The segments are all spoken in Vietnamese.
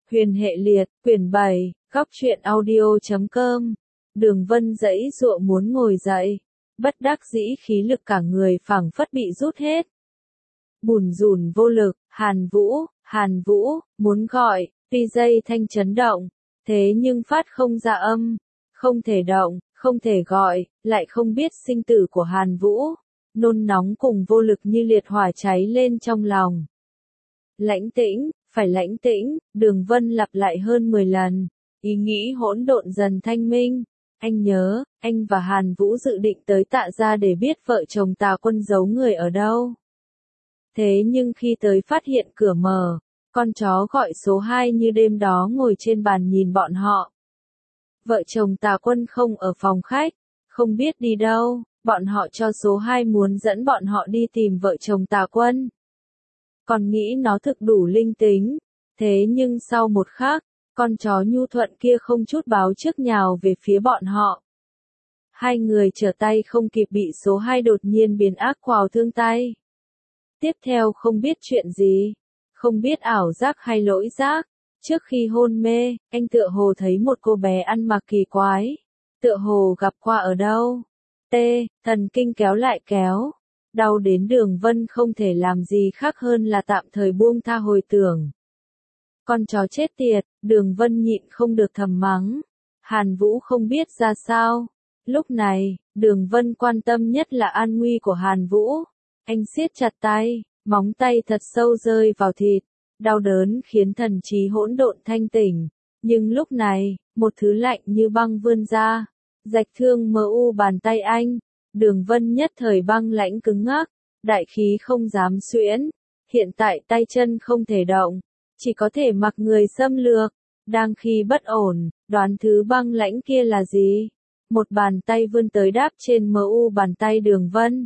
Huyền hệ liệt, quyển 7, góc truyện audio.com. Đường Vân giãy giụa muốn ngồi dậy, bất đắc dĩ khí lực cả người phảng phất bị rút hết. Bùn rùn vô lực, Hàn Vũ, muốn gọi, tuy dây thanh chấn động, thế nhưng phát không ra âm, không thể động, không thể gọi, lại không biết sinh tử của Hàn Vũ, nôn nóng cùng vô lực như liệt hỏa cháy lên trong lòng. Lãnh tĩnh, phải lãnh tĩnh, Đường Vân lặp lại hơn 10 lần, ý nghĩ hỗn độn dần thanh minh. Anh nhớ, anh và Hàn Vũ dự định tới Tạ gia để biết vợ chồng Tà Quân giấu người ở đâu. Thế nhưng khi tới phát hiện cửa mở, con chó gọi số 2 như đêm đó ngồi trên bàn nhìn bọn họ. Vợ chồng Tà Quân không ở phòng khách, không biết đi đâu, bọn họ cho số 2 muốn dẫn bọn họ đi tìm vợ chồng Tà Quân. Còn nghĩ nó thực đủ linh tính, thế nhưng sau một khắc, con chó nhu thuận kia không chút báo trước nhào về phía bọn họ. Hai người trở tay không kịp bị số 2 đột nhiên biến ác quào thương tay. Tiếp theo không biết chuyện gì, không biết ảo giác hay lỗi giác, trước khi hôn mê, anh tựa hồ thấy một cô bé ăn mặc kỳ quái, tựa hồ gặp qua ở đâu. Thần kinh kéo lại kéo, đau đến Đường Vân không thể làm gì khác hơn là tạm thời buông tha hồi tưởng. Con chó chết tiệt, Đường Vân nhịn không được thầm mắng. Hàn Vũ không biết ra sao. Lúc này, Đường Vân quan tâm nhất là an nguy của Hàn Vũ. Anh siết chặt tay, móng tay thật sâu rơi vào thịt. Đau đớn khiến thần trí hỗn độn thanh tỉnh. Nhưng lúc này, một thứ lạnh như băng vươn ra. Rạch thương mờ u bàn tay anh. Đường Vân nhất thời băng lãnh cứng ngắc. Đại khí không dám xuyễn. Hiện tại tay chân không thể động. Chỉ có thể mặc người xâm lược. Đang khi bất ổn, đoán thứ băng lãnh kia là gì? Một bàn tay vươn tới đáp trên mu bàn tay Đường Vân.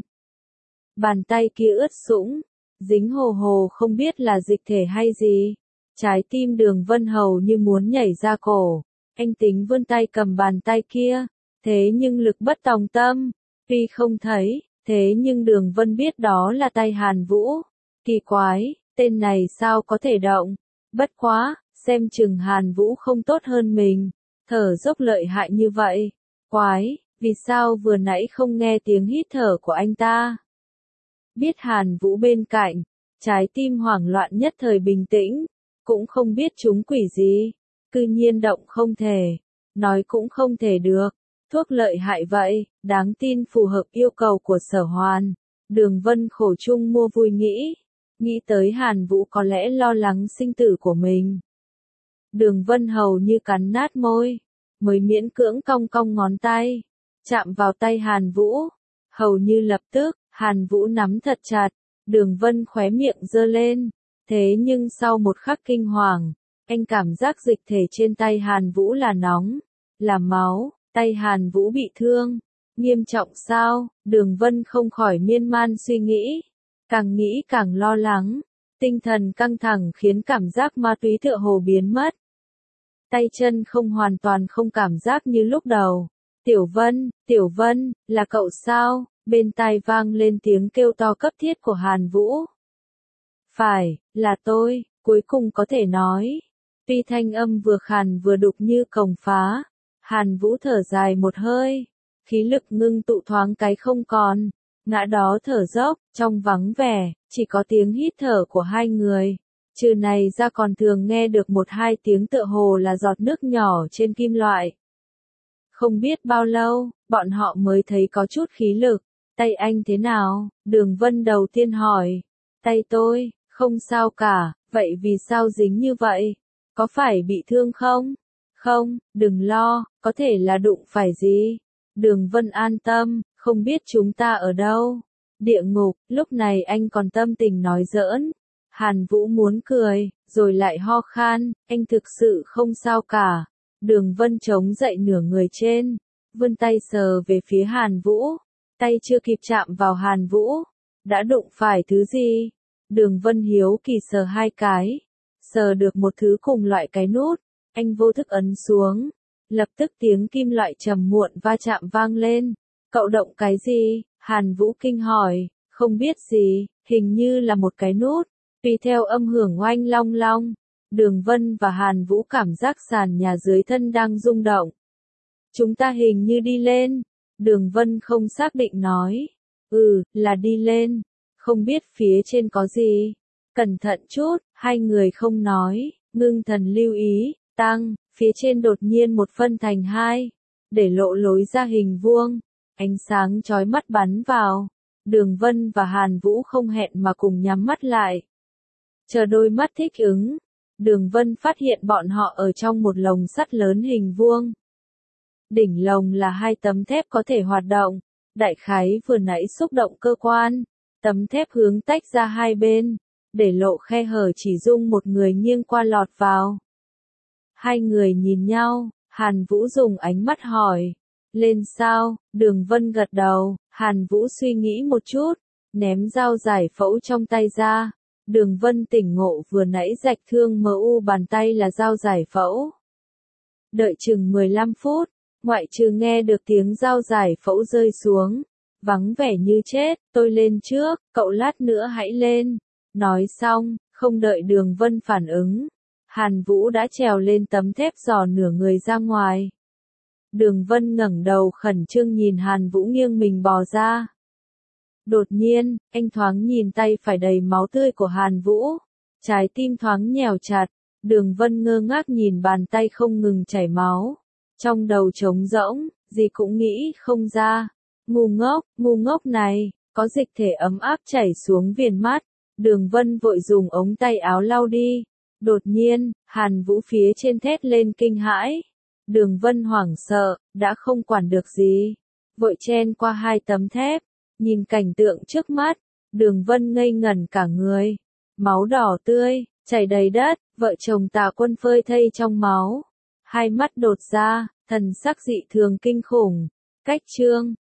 Bàn tay kia ướt sũng, dính hồ hồ không biết là dịch thể hay gì. Trái tim Đường Vân hầu như muốn nhảy ra cổ. Anh tính vươn tay cầm bàn tay kia, thế nhưng lực bất tòng tâm. Tuy không thấy, thế nhưng Đường Vân biết đó là tay Hàn Vũ. Kỳ quái, tên này sao có thể động? Bất quá, xem chừng Hàn Vũ không tốt hơn mình, thở dốc lợi hại như vậy. Quái, vì sao vừa nãy không nghe tiếng hít thở của anh ta? Biết Hàn Vũ bên cạnh, trái tim hoảng loạn nhất thời bình tĩnh, cũng không biết chúng quỷ gì, cư nhiên động không thể, nói cũng không thể được, thuốc lợi hại vậy, đáng tin phù hợp yêu cầu của Sở Hoàn. Đường Vân khổ chung mua vui nghĩ tới Hàn Vũ có lẽ lo lắng sinh tử của mình. Đường Vân hầu như cắn nát môi, mới miễn cưỡng cong cong ngón tay, chạm vào tay Hàn Vũ. Hầu như lập tức, Hàn Vũ nắm thật chặt, Đường Vân khóe miệng giơ lên, thế nhưng sau một khắc kinh hoàng, anh cảm giác dịch thể trên tay Hàn Vũ là nóng, là máu, tay Hàn Vũ bị thương, nghiêm trọng sao? Đường Vân không khỏi miên man suy nghĩ. Càng nghĩ càng lo lắng, tinh thần căng thẳng khiến cảm giác ma túy tựa hồ biến mất. Tay chân không hoàn toàn không cảm giác như lúc đầu. Tiểu Vân, là cậu sao? Bên tai vang lên tiếng kêu to cấp thiết của Hàn Vũ. Phải, là tôi, cuối cùng có thể nói. Tuy thanh âm vừa khàn vừa đục như cồng phá, Hàn Vũ thở dài một hơi, khí lực ngưng tụ thoáng cái không còn. Ngã đó thở dốc, trong vắng vẻ, chỉ có tiếng hít thở của hai người. Trừ này ra còn thường nghe được một hai tiếng tựa hồ là giọt nước nhỏ trên kim loại. Không biết bao lâu, bọn họ mới thấy có chút khí lực. Tay anh thế nào? Đường Vân đầu tiên hỏi. Tay tôi, không sao cả, vậy vì sao dính như vậy? Có phải bị thương không? Không, đừng lo, có thể là đụng phải gì. Đường Vân an tâm. Không biết chúng ta ở đâu. Địa ngục, lúc này anh còn tâm tình nói giỡn. Hàn Vũ muốn cười, rồi lại ho khan, anh thực sự không sao cả. Đường Vân chống dậy nửa người trên, vươn tay sờ về phía Hàn Vũ. Tay chưa kịp chạm vào Hàn Vũ, đã đụng phải thứ gì? Đường Vân hiếu kỳ sờ hai cái, sờ được một thứ cùng loại cái nút, anh vô thức ấn xuống. Lập tức tiếng kim loại trầm muộn va chạm vang lên. Cậu động cái gì? Hàn Vũ kinh hỏi, không biết gì, hình như là một cái nút, tùy theo âm hưởng oanh long long. Đường Vân và Hàn Vũ cảm giác sàn nhà dưới thân đang rung động. Chúng ta hình như đi lên. Đường Vân không xác định nói. Là đi lên. Không biết phía trên có gì. Cẩn thận chút, hai người không nói, ngưng thần lưu ý, tăng, phía trên đột nhiên một phân thành hai, để lộ lối ra hình vuông, ánh sáng chói mắt bắn vào. Đường Vân và Hàn Vũ không hẹn mà cùng nhắm mắt lại. Chờ đôi mắt thích ứng, Đường Vân phát hiện bọn họ ở trong một lồng sắt lớn hình vuông. Đỉnh lồng là hai tấm thép có thể hoạt động, đại khái vừa nãy xúc động cơ quan, tấm thép hướng tách ra hai bên, để lộ khe hở chỉ dung một người nghiêng qua lọt vào. Hai người nhìn nhau, Hàn Vũ dùng ánh mắt hỏi, lên sao? Đường Vân gật đầu, Hàn Vũ suy nghĩ một chút, ném dao giải phẫu trong tay ra. Đường Vân tỉnh ngộ vừa nãy rạch thương MU bàn tay là dao giải phẫu. Đợi chừng 15 phút, ngoại trừ nghe được tiếng dao giải phẫu rơi xuống, vắng vẻ như chết, tôi lên trước, cậu lát nữa hãy lên. Nói xong, không đợi Đường Vân phản ứng, Hàn Vũ đã trèo lên tấm thép dò nửa người ra ngoài. Đường Vân ngẩng đầu khẩn trương nhìn Hàn Vũ nghiêng mình bò ra. Đột nhiên, anh thoáng nhìn tay phải đầy máu tươi của Hàn Vũ. Trái tim thoáng nhèo chặt, Đường Vân ngơ ngác nhìn bàn tay không ngừng chảy máu. Trong đầu trống rỗng, gì cũng nghĩ không ra. Ngu ngốc này, có dịch thể ấm áp chảy xuống viền mắt. Đường Vân vội dùng ống tay áo lau đi. Đột nhiên, Hàn Vũ phía trên thét lên kinh hãi. Đường Vân hoảng sợ, đã không quản được gì. Vội chen qua hai tấm thép. Nhìn cảnh tượng trước mắt, Đường Vân ngây ngẩn cả người. Máu đỏ tươi, chảy đầy đất, vợ chồng Tạ Quân phơi thây trong máu. Hai mắt đột ra, thần sắc dị thường kinh khủng. Cách chương